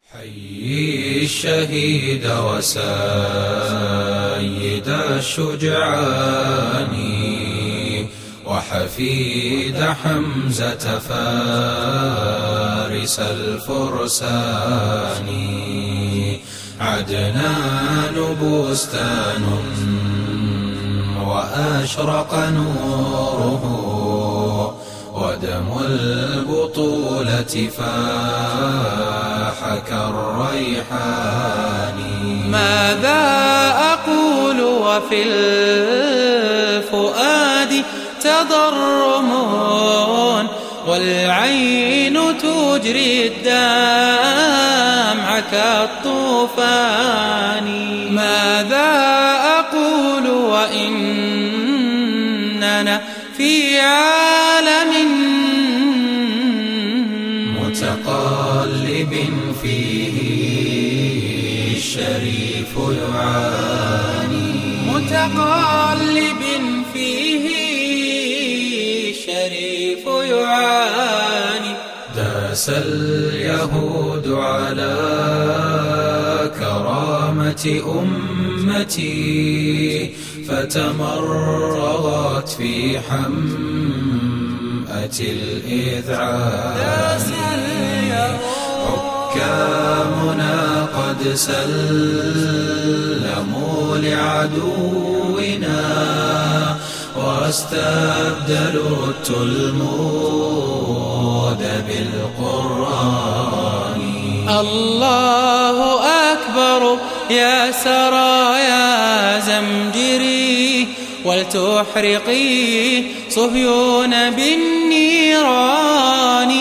حيي الشهيد وسيد الشجعان وحفيد حمزة فارس الفرسان. عدنان بستان وأشرق نوره ودم البطولة فاح كالريحان. ماذا أقول وفي الفؤاد تضرم والعين تجري الدمع كالطوفان. ماذا أقول وإننا في عالم متقلب فيه الشريف يعاني. متقلب فيه الشريف يعاني. داس اليهود على كرامة أمتي فتمرغت في حمأة الإذعان. حكامنا قد سلموا لعدونا واستبدلوا التلمود بالقرآن. الله أكبر يا سرايا زمجري ولتحرقي صهيون بالنيران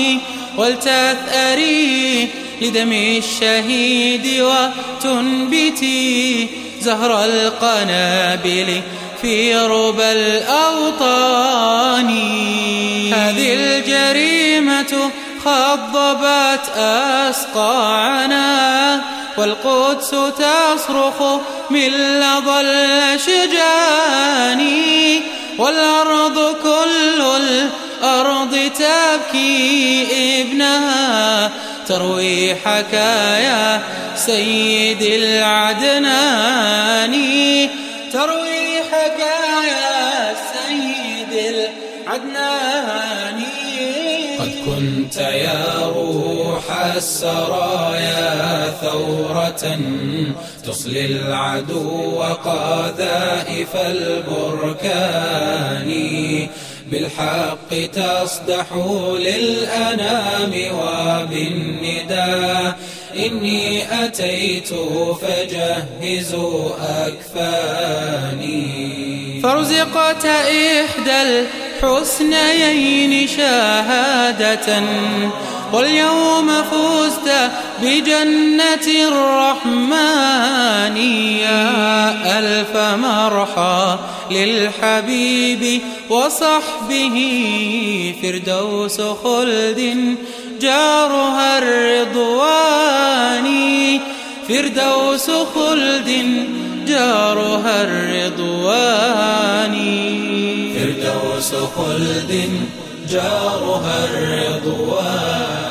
ولتثأري لدم الشهيد وتنبتي زهر القنابل في ربى الأوطان. هذه الجريمة خضبت أسقاعنا والقدس تصرخ من لظى الأشجان. والأرض كل الأرض تبكي ابنها تروي حكايا سيد العدنان. تروي حكايا سيد العدنان. قد كنت يا روح السرايا ثورة تصلي العدو قذائف البركان. بالحق تصدح للأنام وبالنداء إني أتيت فجهزوا أكفاني. فرزقت إحدى الحسنيين شهادة واليوم فزت بجنة الرحمن. يا ألف مرحى للحبيب وصحبه فردوس خلد جارها الرضوان. فردوس خلد جارها الرضوان. فردوس خلد جارها الرضوان.